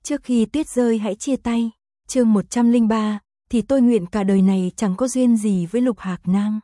Trước khi tuyết rơi hãy chia tay, chương 103, thì tôi nguyện cả đời này chẳng có duyên gì với Lục Hạc Nam.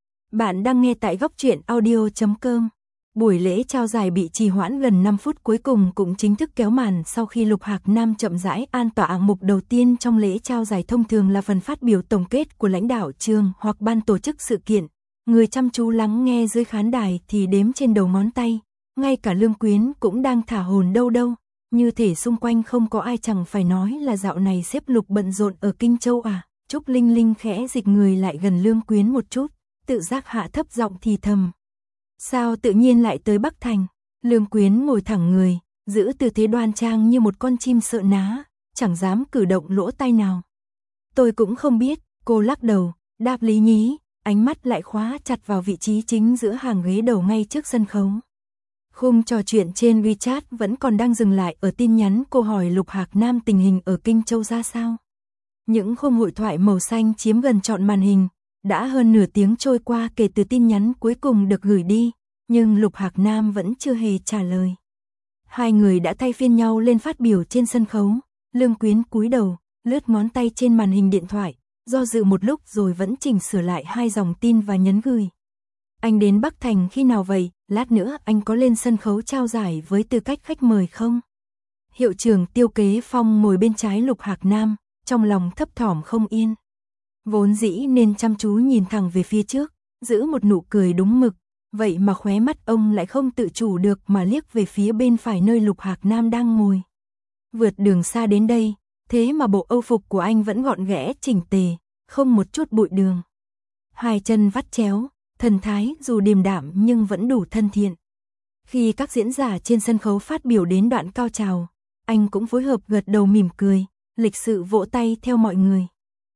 Bạn đang nghe tại góc truyện audio.com. Buổi lễ trao giải bị trì hoãn gần 5 phút, cuối cùng cũng chính thức kéo màn sau khi Lục Hạc Nam chậm rãi an tọa. Hạng mục đầu tiên trong lễ trao giải thông thường là phần phát biểu tổng kết của lãnh đạo trường hoặc ban tổ chức sự kiện. Người chăm chú lắng nghe dưới khán đài thì đếm trên đầu ngón tay, ngay cả Lương Quyến cũng đang thả hồn đâu đâu, như thể xung quanh không có ai. Chẳng phải nói là dạo này sếp Lục bận rộn ở Kinh Châu à? Trúc Linh Linh khẽ dịch người lại gần Lương Quyến một chút, tự giác hạ thấp giọng thì thầm. Sao tự nhiên lại tới Bắc Thành? Lương Quyến ngồi thẳng người, giữ tư thế đoan trang như một con chim sợ ná, chẳng dám cử động lỗ tai nào. Tôi cũng không biết, cô lắc đầu, đáp lý nhí, ánh mắt lại khóa chặt vào vị trí chính giữa hàng ghế đầu ngay trước sân khấu. Khung trò chuyện trên WeChat vẫn còn đang dừng lại ở tin nhắn cô hỏi Lục Hạc Nam tình hình ở Kinh Châu ra sao. Những khung hội thoại màu xanh chiếm gần trọn màn hình. Đã hơn nửa tiếng trôi qua kể từ tin nhắn cuối cùng được gửi đi, nhưng Lục Hạc Nam vẫn chưa hề trả lời. Hai người đã thay phiên nhau lên phát biểu trên sân khấu. Lương Quyến cúi đầu, lướt ngón tay trên màn hình điện thoại, do dự một lúc rồi vẫn chỉnh sửa lại hai dòng tin và nhấn gửi. Anh đến Bắc Thành khi nào vậy? Lát nữa anh có lên sân khấu trao giải với tư cách khách mời không? Hiệu trưởng Tiêu Kế Phong ngồi bên trái Lục Hạc Nam, trong lòng thấp thỏm không yên. Vốn dĩ nên chăm chú nhìn thẳng về phía trước, giữ một nụ cười đúng mực, vậy mà khóe mắt ông lại không tự chủ được mà liếc về phía bên phải nơi Lục Hạc Nam đang ngồi. Vượt đường xa đến đây, thế mà bộ âu phục của anh vẫn gọn ghẽ chỉnh tề, không một chút bụi đường. Hai chân vắt chéo, thần thái dù điềm đạm nhưng vẫn đủ thân thiện. Khi các diễn giả trên sân khấu phát biểu đến đoạn cao trào, anh cũng phối hợp gật đầu mỉm cười, lịch sự vỗ tay theo mọi người.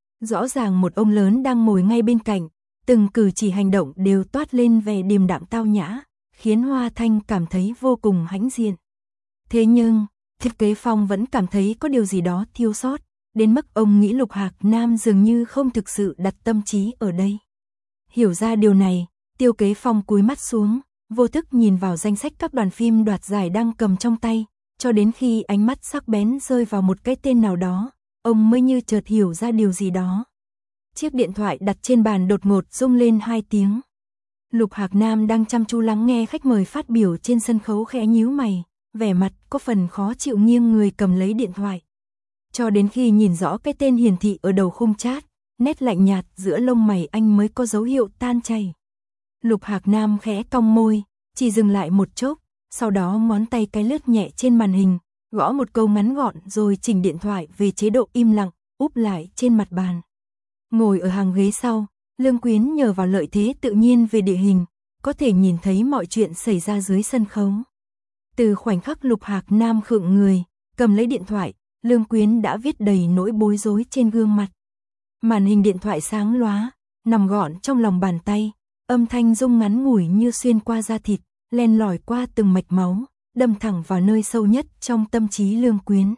Rõ ràng một ông lớn đang ngồi ngay bên cạnh, từng cử chỉ hành động đều toát lên vẻ điềm đạm tao nhã, khiến Hoa Thanh cảm thấy vô cùng hãnh diện. Thế nhưng, Thiết Kế Phong vẫn cảm thấy có điều gì đó thiếu sót, đến mức ông nghĩ Lục Hạc Nam dường như không thực sự đặt tâm trí ở đây. Hiểu ra điều này, Tiêu Kế Phong cúi mắt xuống, vô thức nhìn vào danh sách các đoàn phim đoạt giải đang cầm trong tay, cho đến khi ánh mắt sắc bén rơi vào một cái tên nào đó, ông mới như chợt hiểu ra điều gì đó. Chiếc điện thoại đặt trên bàn đột ngột rung lên 2 tiếng. Lục Hạc Nam đang chăm chú lắng nghe khách mời phát biểu trên sân khấu khẽ nhíu mày, vẻ mặt có phần khó chịu nghiêng người cầm lấy điện thoại. Cho đến khi nhìn rõ cái tên hiển thị ở đầu khung chat, nét lạnh nhạt giữa lông mày anh mới có dấu hiệu tan chảy. Lục Hạc Nam khẽ cong môi, chỉ dừng lại một chốc, sau đó ngón tay cái lướt nhẹ trên màn hình, gõ một câu ngắn gọn rồi chỉnh điện thoại về chế độ im lặng, úp lại trên mặt bàn. Ngồi ở hàng ghế sau, Lương Quyến nhờ vào lợi thế tự nhiên về địa hình, có thể nhìn thấy mọi chuyện xảy ra dưới sân khấu. Từ khoảnh khắc Lục Hạc Nam khựng người, cầm lấy điện thoại, Lương Quyến đã viết đầy nỗi bối rối trên gương mặt. Màn hình điện thoại sáng lóa, nằm gọn trong lòng bàn tay, âm thanh rung ngắn ngủi như xuyên qua da thịt, len lỏi qua từng mạch máu, đâm thẳng vào nơi sâu nhất trong tâm trí Lương Quyến.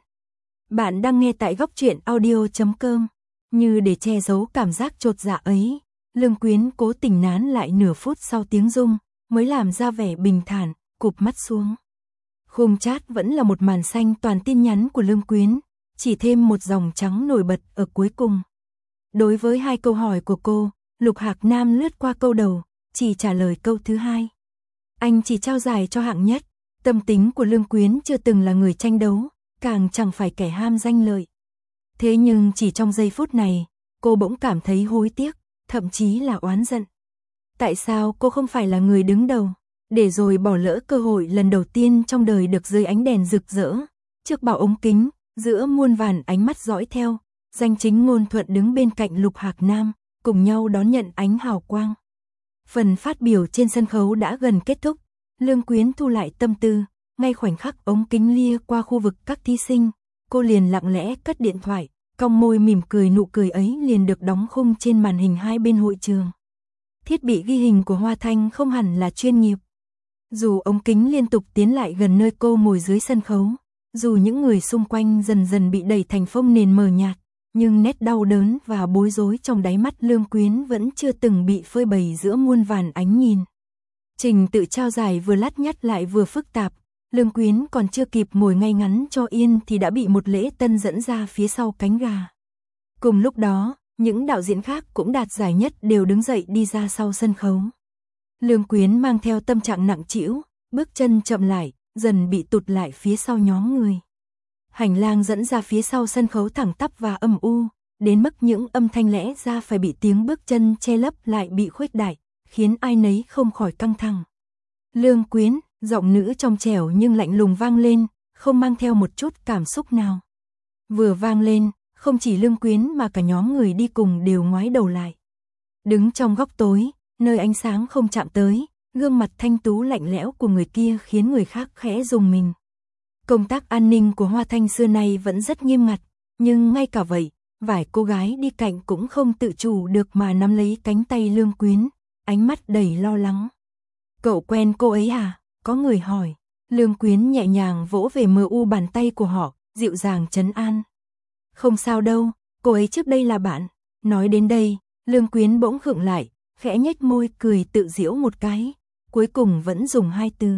Bạn đang nghe tại góc truyện audio.com. Như để che giấu cảm giác chột dạ ấy, Lương Quyến cố tình nán lại nửa phút sau tiếng rung, mới làm ra vẻ bình thản, cụp mắt xuống. Khung chat vẫn là một màn xanh toàn tin nhắn của Lương Quyến, chỉ thêm một dòng trắng nổi bật ở cuối cùng. Đối với hai câu hỏi của cô, Lục Hạc Nam lướt qua câu đầu, chỉ trả lời câu thứ hai. Anh chỉ trao giải cho hạng nhất. Tâm tính của Lương Quyến chưa từng là người tranh đấu, càng chẳng phải kẻ ham danh lợi. Thế nhưng chỉ trong giây phút này, cô bỗng cảm thấy hối tiếc, thậm chí là oán giận. Tại sao cô không phải là người đứng đầu, để rồi bỏ lỡ cơ hội lần đầu tiên trong đời được dưới ánh đèn rực rỡ, trước bảo ống kính, giữa muôn vàn ánh mắt dõi theo, danh chính ngôn thuận đứng bên cạnh Lục Hạc Nam, cùng nhau đón nhận ánh hào quang. Phần phát biểu trên sân khấu đã gần kết thúc, Lương Quyến thu lại tâm tư, ngay khoảnh khắc ống kính lia qua khu vực các thí sinh, cô liền lặng lẽ cất điện thoại, cong môi mỉm cười, nụ cười ấy liền được đóng khung trên màn hình hai bên hội trường. Thiết bị ghi hình của Hoa Thanh không hẳn là chuyên nghiệp. Dù ống kính liên tục tiến lại gần nơi cô ngồi dưới sân khấu, dù những người xung quanh dần dần bị đẩy thành phông nền mờ nhạt, nhưng nét đau đớn và bối rối trong đáy mắt Lương Quyến vẫn chưa từng bị phơi bày giữa muôn vàn ánh nhìn. Trình tự trao giải vừa lắt nhắt lại vừa phức tạp, Lương Quyến còn chưa kịp ngồi ngay ngắn cho yên thì đã bị một lễ tân dẫn ra phía sau cánh gà. Cùng lúc đó, những đạo diễn khác cũng đạt giải nhất đều đứng dậy đi ra sau sân khấu. Lương Quyến mang theo tâm trạng nặng trĩu, bước chân chậm lại, dần bị tụt lại phía sau nhóm người. Hành lang dẫn ra phía sau sân khấu thẳng tắp và âm u, đến mức những âm thanh lẽ ra phải bị tiếng bước chân che lấp lại bị khuếch đại, khiến ai nấy không khỏi căng thẳng. Lương Quyến, giọng nữ trong trẻo nhưng lạnh lùng vang lên, không mang theo một chút cảm xúc nào. Vừa vang lên, không chỉ Lương Quyến mà cả nhóm người đi cùng đều ngoái đầu lại. Đứng trong góc tối, nơi ánh sáng không chạm tới, gương mặt thanh tú lạnh lẽo của người kia khiến người khác khẽ rùng mình. Công tác an ninh của Hoa Thanh xưa nay vẫn rất nghiêm ngặt, nhưng ngay cả vậy, vài cô gái đi cạnh cũng không tự chủ được mà nắm lấy cánh tay Lương Quyến, ánh mắt đầy lo lắng. Cậu quen cô ấy à? Có người hỏi. Lương Quyến nhẹ nhàng vỗ về mờ u bàn tay của họ, dịu dàng trấn an. Không sao đâu, cô ấy trước đây là bạn. Nói đến đây, Lương Quyến bỗng khựng lại, khẽ nhếch môi cười tự giễu một cái, cuối cùng vẫn dùng hai từ.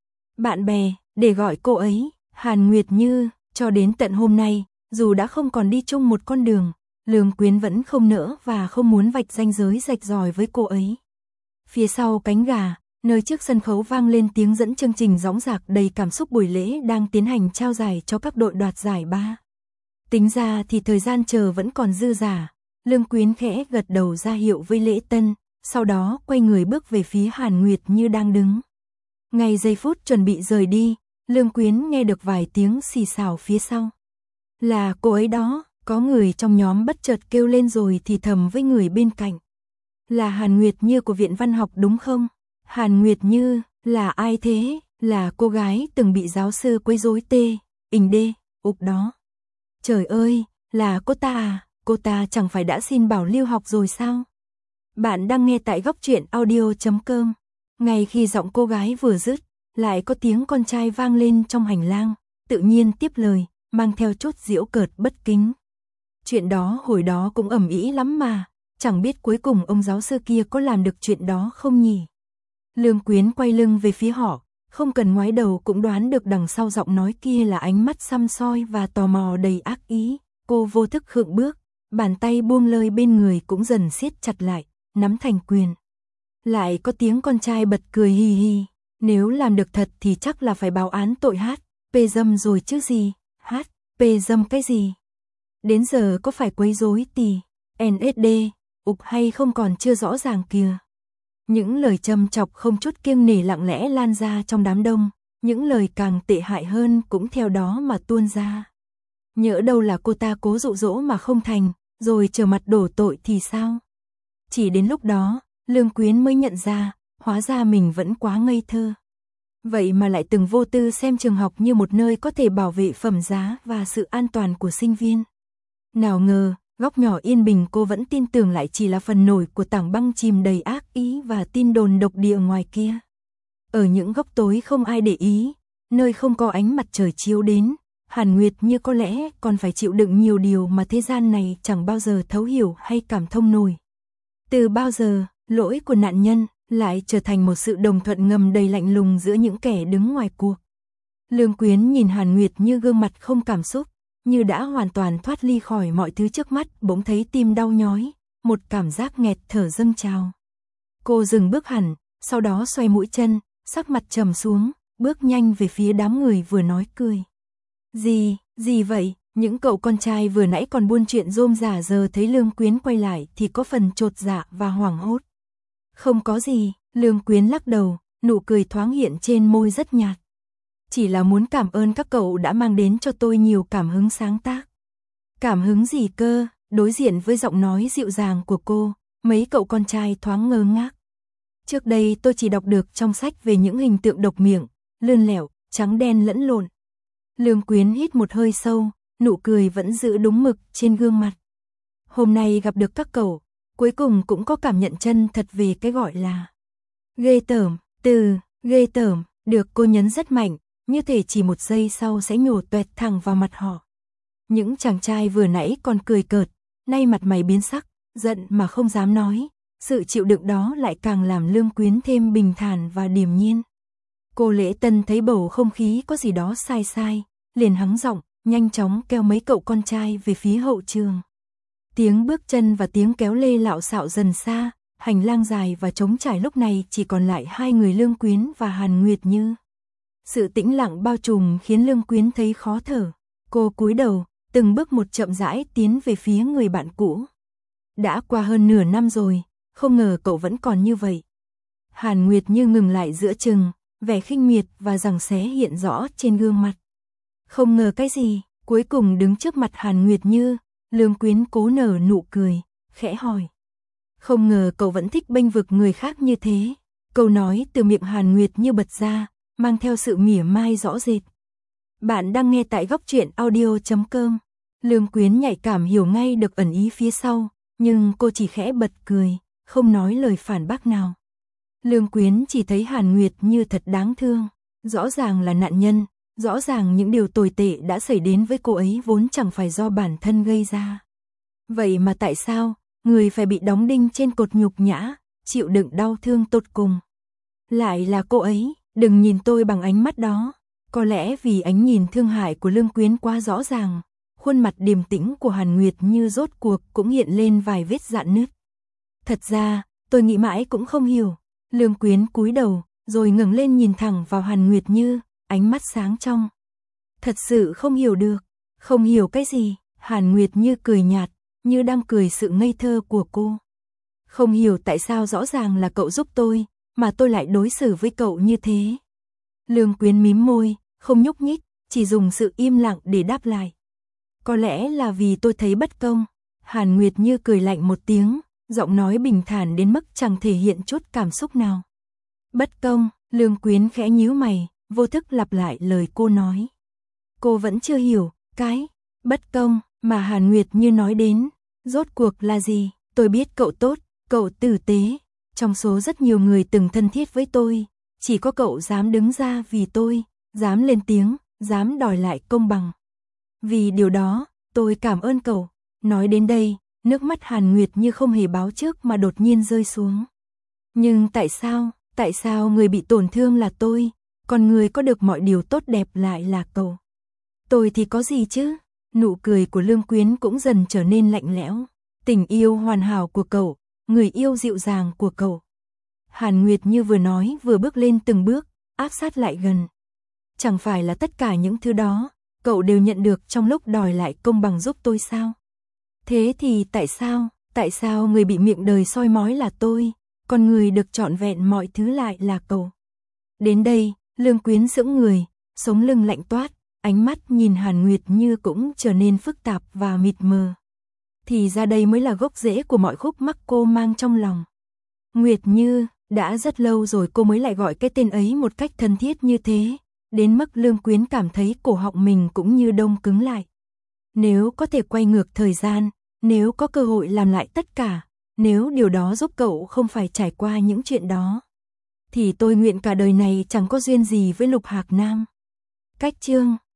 Bạn bè, để gọi cô ấy. Hàn Nguyệt Như, cho đến tận hôm nay, dù đã không còn đi chung một con đường, Lương Quyến vẫn không nỡ và không muốn vạch ranh giới rạch ròi với cô ấy. Phía sau cánh gà, nơi trước sân khấu vang lên tiếng dẫn chương trình dõng dạc đầy cảm xúc. Buổi lễ đang tiến hành trao giải cho các đội đoạt giải ba. Tính ra thì thời gian chờ vẫn còn dư dả. Lương Quyến khẽ gật đầu ra hiệu với lễ tân, sau đó quay người bước về phía Hàn Nguyệt Như đang đứng. Ngay giây phút chuẩn bị rời đi, Lương Quyến nghe được vài tiếng xì xào phía sau. Là cô ấy đó, có người trong nhóm bất chợt kêu lên rồi thì thầm với người bên cạnh. Là Hàn Nguyệt Như của Viện Văn học đúng không? Hàn Nguyệt Như, là ai thế? Là cô gái từng bị giáo sư quấy rối ục đó. Trời ơi, là cô ta à? Cô ta chẳng phải đã xin bảo lưu học rồi sao? Bạn đang nghe tại góc truyện audio.com. Ngay khi giọng cô gái vừa dứt, lại có tiếng con trai vang lên trong hành lang, tự nhiên tiếp lời, mang theo chút giễu cợt bất kính. Chuyện đó hồi đó cũng ầm ĩ lắm mà, chẳng biết cuối cùng ông giáo sư kia có làm được chuyện đó không nhỉ? Lương Quyến quay lưng về phía họ, không cần ngoái đầu cũng đoán được đằng sau giọng nói kia là ánh mắt săm soi và tò mò đầy ác ý. Cô vô thức khựng bước, bàn tay buông lơi bên người cũng dần siết chặt lại, nắm thành quyền. Lại có tiếng con trai bật cười hì hì, nếu làm được thật thì chắc là phải báo án tội HP dâm rồi chứ gì, HP dâm cái gì? Đến giờ có phải quấy rối NSD, ục hay không còn chưa rõ ràng kìa. Những lời châm chọc không chút kiêng nể lặng lẽ lan ra trong đám đông, những lời càng tệ hại hơn cũng theo đó mà tuôn ra. Nhỡ đâu là cô ta cố dụ dỗ mà không thành, rồi trở mặt đổ tội thì sao? Chỉ đến lúc đó, Lương Quyến mới nhận ra, hóa ra mình vẫn quá ngây thơ. Vậy mà lại từng vô tư xem trường học như một nơi có thể bảo vệ phẩm giá và sự an toàn của sinh viên. Nào ngờ, góc nhỏ yên bình cô vẫn tin tưởng lại chỉ là phần nổi của tảng băng chìm đầy ác ý và tin đồn độc địa ngoài kia. Ở những góc tối không ai để ý, nơi không có ánh mặt trời chiếu đến, Hàn Nguyệt Như có lẽ còn phải chịu đựng nhiều điều mà thế gian này chẳng bao giờ thấu hiểu hay cảm thông nổi. Từ bao giờ, lỗi của nạn nhân lại trở thành một sự đồng thuận ngầm đầy lạnh lùng giữa những kẻ đứng ngoài cuộc. Lương Quyến nhìn Hàn Nguyệt Như gương mặt không cảm xúc, như đã hoàn toàn thoát ly khỏi mọi thứ trước mắt, bỗng thấy tim đau nhói, một cảm giác nghẹt thở dâng trào. Cô dừng bước hẳn, sau đó xoay mũi chân, sắc mặt trầm xuống, bước nhanh về phía đám người vừa nói cười. Gì vậy? Những cậu con trai vừa nãy còn buôn chuyện rôm rả giờ thấy Lương Quyến quay lại thì có phần chột dạ và hoảng hốt. Không có gì, Lương Quyến lắc đầu, nụ cười thoáng hiện trên môi rất nhạt. Chỉ là muốn cảm ơn các cậu đã mang đến cho tôi nhiều cảm hứng sáng tác. Cảm hứng gì cơ? Đối diện với giọng nói dịu dàng của cô, mấy cậu con trai thoáng ngơ ngác. Trước đây tôi chỉ đọc được trong sách về những hình tượng độc miệng, lươn lẹo, trắng đen lẫn lộn. Lương Quyến hít một hơi sâu, nụ cười vẫn giữ đúng mực trên gương mặt. Hôm nay gặp được các cậu, cuối cùng cũng có cảm nhận chân thật về cái gọi là ghê tởm. Từ ghê tởm được cô nhấn rất mạnh, như thể chỉ một giây sau sẽ nhổ toẹt thẳng vào mặt họ. Những chàng trai vừa nãy còn cười cợt, nay mặt mày biến sắc, giận mà không dám nói. Sự chịu đựng đó lại càng làm Lương Quyến thêm bình thản và điềm nhiên. Cô Lễ Tân thấy bầu không khí có gì đó sai sai, liền hắng giọng, nhanh chóng kéo mấy cậu con trai về phía hậu trường. Tiếng bước chân và tiếng kéo lê lạo xạo dần xa, hành lang dài và trống trải lúc này chỉ còn lại hai người Lương Quyến và Hàn Nguyệt Như. Sự tĩnh lặng bao trùm khiến Lương Quyến thấy khó thở. Cô cúi đầu, từng bước một chậm rãi tiến về phía người bạn cũ. Đã qua hơn nửa năm rồi, không ngờ cậu vẫn còn như vậy. Hàn Nguyệt Như ngừng lại giữa chừng, vẻ khinh miệt và giằng xé hiện rõ trên gương mặt. Không ngờ cái gì, cuối cùng đứng trước mặt Hàn Nguyệt Như, Lương Quyến cố nở nụ cười, khẽ hỏi. Không ngờ cậu vẫn thích bênh vực người khác như thế. Câu nói từ miệng Hàn Nguyệt Như bật ra, mang theo sự mỉa mai rõ rệt. Bạn đang nghe tại góc truyện audio.com. Lương Quyến nhạy cảm hiểu ngay được ẩn ý phía sau, nhưng cô chỉ khẽ bật cười, không nói lời phản bác nào. Lương Quyến chỉ thấy Hàn Nguyệt Như thật đáng thương, rõ ràng là nạn nhân, rõ ràng những điều tồi tệ đã xảy đến với cô ấy vốn chẳng phải do bản thân gây ra. Vậy mà tại sao, người phải bị đóng đinh trên cột nhục nhã, chịu đựng đau thương tột cùng? Lại là cô ấy, đừng nhìn tôi bằng ánh mắt đó. Có lẽ vì ánh nhìn thương hại của Lương Quyến quá rõ ràng, khuôn mặt điềm tĩnh của Hàn Nguyệt Như rốt cuộc cũng hiện lên vài vết rạn nứt. Thật ra, tôi nghĩ mãi cũng không hiểu. Lương Quyến cúi đầu, rồi ngẩng lên nhìn thẳng vào Hàn Nguyệt Như, ánh mắt sáng trong. Thật sự không hiểu được. Không hiểu cái gì? Hàn Nguyệt Như cười nhạt, như đang cười sự ngây thơ của cô. Không hiểu tại sao rõ ràng là cậu giúp tôi, mà tôi lại đối xử với cậu như thế. Lương Quyến mím môi, không nhúc nhích, chỉ dùng sự im lặng để đáp lại. Có lẽ là vì tôi thấy bất công. Hàn Nguyệt Như cười lạnh một tiếng, giọng nói bình thản đến mức chẳng thể hiện chút cảm xúc nào. Bất công, Lương Quyến khẽ nhíu mày, vô thức lặp lại lời cô nói. Cô vẫn chưa hiểu, cái bất công mà Hàn Nguyệt Như nói đến, rốt cuộc là gì? Tôi biết cậu tốt, cậu tử tế, trong số rất nhiều người từng thân thiết với tôi, chỉ có cậu dám đứng ra vì tôi, dám lên tiếng, dám đòi lại công bằng. Vì điều đó, tôi cảm ơn cậu. Nói đến đây, nước mắt Hàn Nguyệt Như không hề báo trước mà đột nhiên rơi xuống. Nhưng tại sao người bị tổn thương là tôi, còn người có được mọi điều tốt đẹp lại là cậu? Tôi thì có gì chứ? Nụ cười của Lương Quyến cũng dần trở nên lạnh lẽo. Tình yêu hoàn hảo của cậu, người yêu dịu dàng của cậu. Hàn Nguyệt Như vừa nói vừa bước lên từng bước, áp sát lại gần. Chẳng phải là tất cả những thứ đó, cậu đều nhận được trong lúc đòi lại công bằng giúp tôi sao? Thế thì tại sao người bị miệng đời soi mói là tôi, còn người được trọn vẹn mọi thứ lại là cậu? Đến đây, Lương Quyến sững người, sống lưng lạnh toát, ánh mắt nhìn Hàn Nguyệt Như cũng trở nên phức tạp và mịt mờ. Thì ra đây mới là gốc rễ của mọi khúc mắc cô mang trong lòng. Nguyệt Như, đã rất lâu rồi cô mới lại gọi cái tên ấy một cách thân thiết như thế, đến mức Lương Quyến cảm thấy cổ họng mình cũng như đông cứng lại. Nếu có thể quay ngược thời gian, nếu có cơ hội làm lại tất cả, nếu điều đó giúp cậu không phải trải qua những chuyện đó, thì tôi nguyện cả đời này chẳng có duyên gì với Lục Hạc Nam. Cách chương